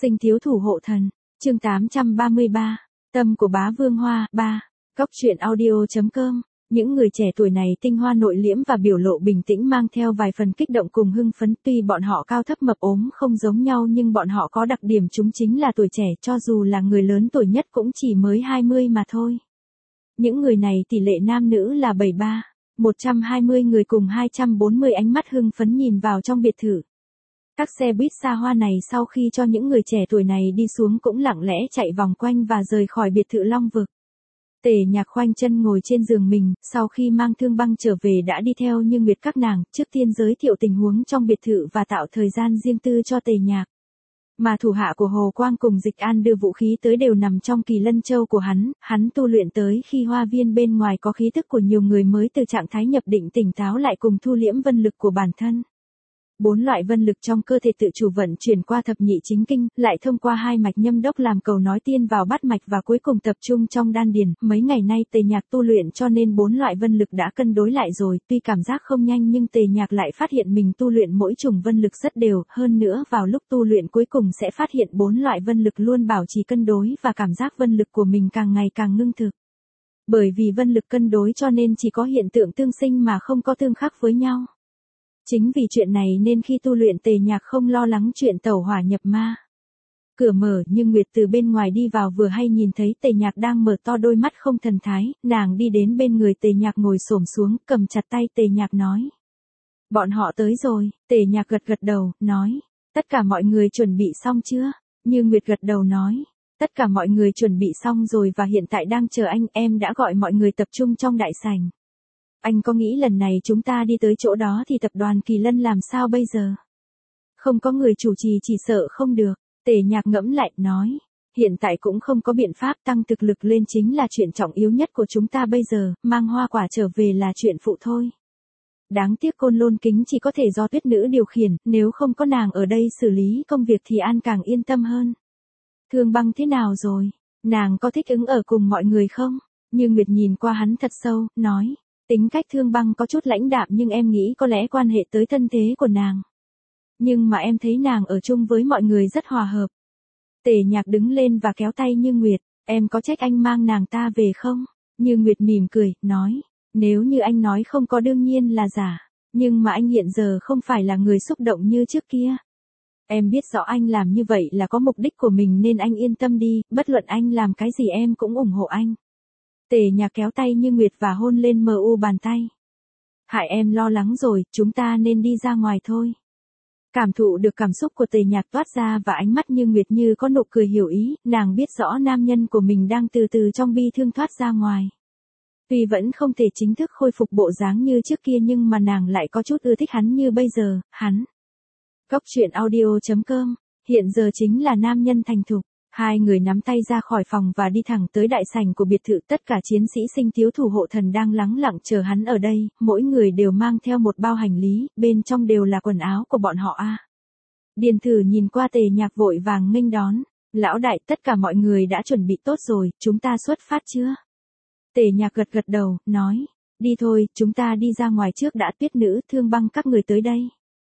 Sinh thiếu thủ hộ thần, chương 833, tâm của bá vương hoa, 3, Cóc truyện audio.com. Những người trẻ tuổi này tinh hoa nội liễm và biểu lộ bình tĩnh mang theo vài phần kích động cùng hưng phấn, tuy bọn họ cao thấp mập ốm không giống nhau nhưng bọn họ có đặc điểm chúng chính là tuổi trẻ, cho dù là người lớn tuổi nhất cũng chỉ mới 20 mà thôi. Những người này tỷ lệ nam nữ là 73, 120 người cùng 240 ánh mắt hưng phấn nhìn vào trong biệt thự. Các xe buýt xa hoa này sau khi cho những người trẻ tuổi này đi xuống cũng lặng lẽ chạy vòng quanh và rời khỏi biệt thự Long Vực. Tề Nhạc khoanh chân ngồi trên giường mình, sau khi mang Thương Băng trở về đã đi theo Như Nguyệt các nàng, trước tiên giới thiệu tình huống trong biệt thự và tạo thời gian riêng tư cho Tề Nhạc. Mà thủ hạ của Hồ Quang cùng Dịch An đưa vũ khí tới đều nằm trong Kỳ Lân Châu của hắn tu luyện tới khi hoa viên bên ngoài có khí tức của nhiều người mới từ trạng thái nhập định tỉnh táo lại cùng thu liễm vân lực của bản thân. 4 loại vân lực trong cơ thể tự chủ vận chuyển qua thập nhị chính kinh, lại thông qua 2 mạch nhâm đốc làm cầu nói tiên vào bát mạch và cuối cùng tập trung trong đan điền. Mấy ngày nay Tề Nhạc tu luyện cho nên 4 loại vân lực đã cân đối lại rồi, tuy cảm giác không nhanh nhưng Tề Nhạc lại phát hiện mình tu luyện mỗi chủng vân lực rất đều, hơn nữa vào lúc tu luyện cuối cùng sẽ phát hiện 4 loại vân lực luôn bảo trì cân đối và cảm giác vân lực của mình càng ngày càng ngưng thực. Bởi vì vân lực cân đối cho nên chỉ có hiện tượng tương sinh mà không có tương khắc với nhau. Chính vì chuyện này nên khi tu luyện Tề Nhạc không lo lắng chuyện tẩu hỏa nhập ma. Cửa mở nhưng Nguyệt từ bên ngoài đi vào vừa hay nhìn thấy Tề Nhạc đang mở to đôi mắt không thần thái, nàng đi đến bên người Tề Nhạc ngồi xổm xuống, cầm chặt tay Tề Nhạc nói. Bọn họ tới rồi. Tề Nhạc gật gật đầu, nói. Tất cả mọi người chuẩn bị xong chưa? Như Nguyệt gật đầu nói. Tất cả mọi người chuẩn bị xong rồi và hiện tại đang chờ anh, em đã gọi mọi người tập trung trong đại sảnh. Anh có nghĩ lần này chúng ta đi tới chỗ đó thì tập đoàn Kỳ Lân làm sao bây giờ? Không có người chủ trì chỉ sợ không được. Tề Nhạc ngẫm lại, nói. Hiện tại cũng không có biện pháp, tăng thực lực lên chính là chuyện trọng yếu nhất của chúng ta bây giờ, mang hoa quả trở về là chuyện phụ thôi. Đáng tiếc Côn Lôn Kính chỉ có thể do Tuyết Nữ điều khiển, nếu không có nàng ở đây xử lý công việc thì An càng yên tâm hơn. Thương Băng thế nào rồi? Nàng có thích ứng ở cùng mọi người không? Như Nguyệt nhìn qua hắn thật sâu, nói. Tính cách Thương Băng có chút lãnh đạm nhưng em nghĩ có lẽ quan hệ tới thân thế của nàng. Nhưng mà em thấy nàng ở chung với mọi người rất hòa hợp. Tề Nhạc đứng lên và kéo tay Như Nguyệt, em có trách anh mang nàng ta về không? Như Nguyệt mỉm cười, nói, nếu như anh nói không có đương nhiên là giả, nhưng mà anh hiện giờ không phải là người xúc động như trước kia. Em biết rõ anh làm như vậy là có mục đích của mình nên anh yên tâm đi, bất luận anh làm cái gì em cũng ủng hộ anh. Tề Nhạc kéo tay Như Nguyệt và hôn lên mu bàn tay. Hại em lo lắng rồi, chúng ta nên đi ra ngoài thôi. Cảm thụ được cảm xúc của Tề Nhạc toát ra và ánh mắt Như Nguyệt như có nụ cười hiểu ý, nàng biết rõ nam nhân của mình đang từ từ trong bi thương thoát ra ngoài. Tuy vẫn không thể chính thức khôi phục bộ dáng như trước kia nhưng mà nàng lại có chút ưa thích hắn như bây giờ, hắn. Cóc truyện audio.com, hiện giờ chính là nam nhân thành thục. Hai người nắm tay ra khỏi phòng và đi thẳng tới đại sảnh của biệt thự, tất cả chiến sĩ Sinh thiếu thủ hộ thần đang lắng lặng chờ hắn ở đây, mỗi người đều mang theo một bao hành lý, bên trong đều là quần áo của bọn họ a. Điền Thử nhìn qua Tề Nhạc vội vàng nghênh đón, lão đại tất cả mọi người đã chuẩn bị tốt rồi, chúng ta xuất phát chưa? Tề Nhạc gật gật đầu, nói, đi thôi, chúng ta đi ra ngoài trước đã. Tuyết Nữ, Thương Băng các người tới đây.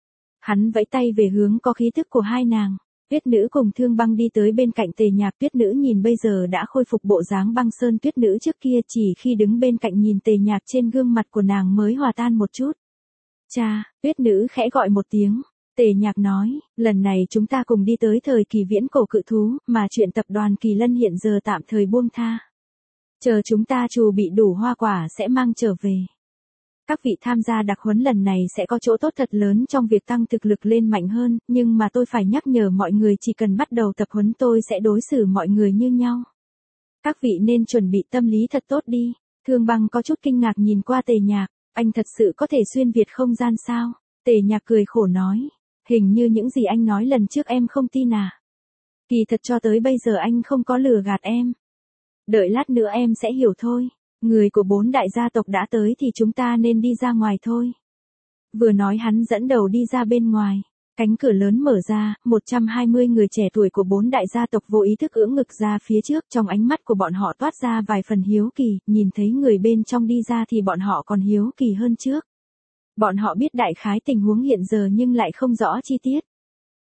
Hắn vẫy tay về hướng có khí tức của hai nàng. Tuyết Nữ cùng Thương Băng đi tới bên cạnh Tề Nhạc. Tuyết Nữ nhìn bây giờ đã khôi phục bộ dáng băng sơn Tuyết Nữ trước kia, chỉ khi đứng bên cạnh nhìn Tề Nhạc trên gương mặt của nàng mới hòa tan một chút. Cha, Tuyết Nữ khẽ gọi một tiếng. Tề Nhạc nói, lần này chúng ta cùng đi tới thời kỳ viễn cổ cự thú, mà chuyện tập đoàn Kỳ Lân hiện giờ tạm thời buông tha. Chờ chúng ta trù bị đủ hoa quả sẽ mang trở về. Các vị tham gia đặc huấn lần này sẽ có chỗ tốt thật lớn trong việc tăng thực lực lên mạnh hơn, nhưng mà tôi phải nhắc nhở mọi người chỉ cần bắt đầu tập huấn tôi sẽ đối xử mọi người như nhau. Các vị nên chuẩn bị tâm lý thật tốt đi. Thương Băng có chút kinh ngạc nhìn qua Tề Nhạc, anh thật sự có thể xuyên việt không gian sao? Tề Nhạc cười khổ nói, hình như những gì anh nói lần trước em không tin à? Kỳ thật cho tới bây giờ anh không có lừa gạt em. Đợi lát nữa em sẽ hiểu thôi. Người của 4 đại gia tộc đã tới thì chúng ta nên đi ra ngoài thôi. Vừa nói hắn dẫn đầu đi ra bên ngoài. Cánh cửa lớn mở ra, 120 người trẻ tuổi của 4 đại gia tộc vô ý thức ưỡn ngực ra phía trước. Trong ánh mắt của bọn họ toát ra vài phần hiếu kỳ, nhìn thấy người bên trong đi ra thì bọn họ còn hiếu kỳ hơn trước. Bọn họ biết đại khái tình huống hiện giờ nhưng lại không rõ chi tiết.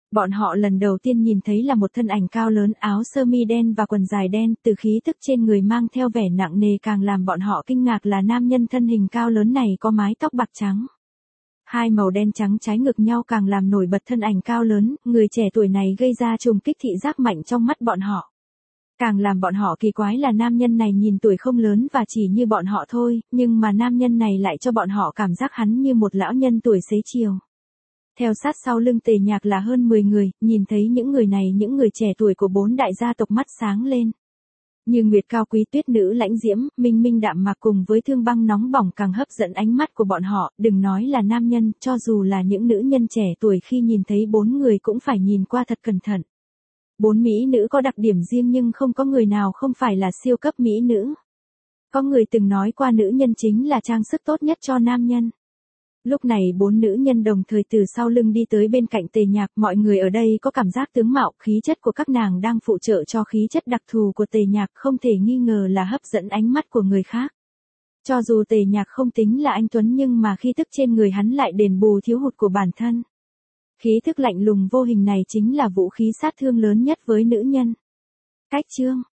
Bọn họ lần đầu tiên nhìn thấy là một thân ảnh cao lớn, áo sơ mi đen và quần dài đen, từ khí tức trên người mang theo vẻ nặng nề càng làm bọn họ kinh ngạc là nam nhân thân hình cao lớn này có mái tóc bạc trắng. Hai màu đen trắng trái ngược nhau càng làm nổi bật thân ảnh cao lớn, người trẻ tuổi này gây ra trùng kích thị giác mạnh trong mắt bọn họ. Càng làm bọn họ kỳ quái là nam nhân này nhìn tuổi không lớn và chỉ như bọn họ thôi, nhưng mà nam nhân này lại cho bọn họ cảm giác hắn như một lão nhân tuổi xế chiều. Theo sát sau lưng Tề Nhạc là hơn 10 người, nhìn thấy những người này, những người trẻ tuổi của 4 đại gia tộc mắt sáng lên. Như Nguyệt Cao Quý, Tuyết Nữ Lãnh Diễm, Minh Minh Đạm Mạc cùng với Thương Băng Nóng Bỏng càng hấp dẫn ánh mắt của bọn họ, đừng nói là nam nhân, cho dù là những nữ nhân trẻ tuổi khi nhìn thấy 4 người cũng phải nhìn qua thật cẩn thận. 4 mỹ nữ có đặc điểm riêng nhưng không có người nào không phải là siêu cấp mỹ nữ. Có người từng nói qua nữ nhân chính là trang sức tốt nhất cho nam nhân. Lúc này 4 nữ nhân đồng thời từ sau lưng đi tới bên cạnh Tề Nhạc, mọi người ở đây có cảm giác tướng mạo, khí chất của các nàng đang phụ trợ cho khí chất đặc thù của Tề Nhạc, không thể nghi ngờ là hấp dẫn ánh mắt của người khác. Cho dù Tề Nhạc không tính là anh tuấn nhưng mà khí tức trên người hắn lại đền bù thiếu hụt của bản thân. Khí thức lạnh lùng vô hình này chính là vũ khí sát thương lớn nhất với nữ nhân. Cách chương